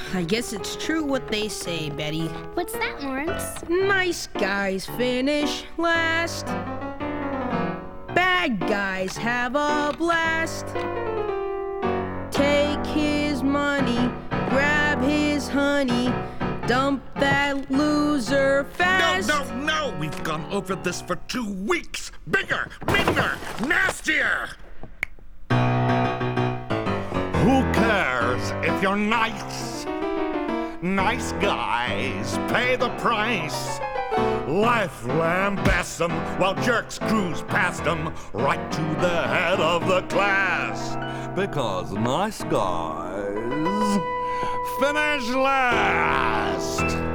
I guess it's true what they say, Betty. What's that, Lawrence? Nice guys finish last. Bad guys have a blast. Take his money, grab his honey, dump that loser fast. No! We've gone over this for 2 weeks. Bigger, nastier! Who cares if you're nice? Nice guys pay the price. Life lambasts them while jerks cruise past them right to the head of the class. Because nice guys finish last.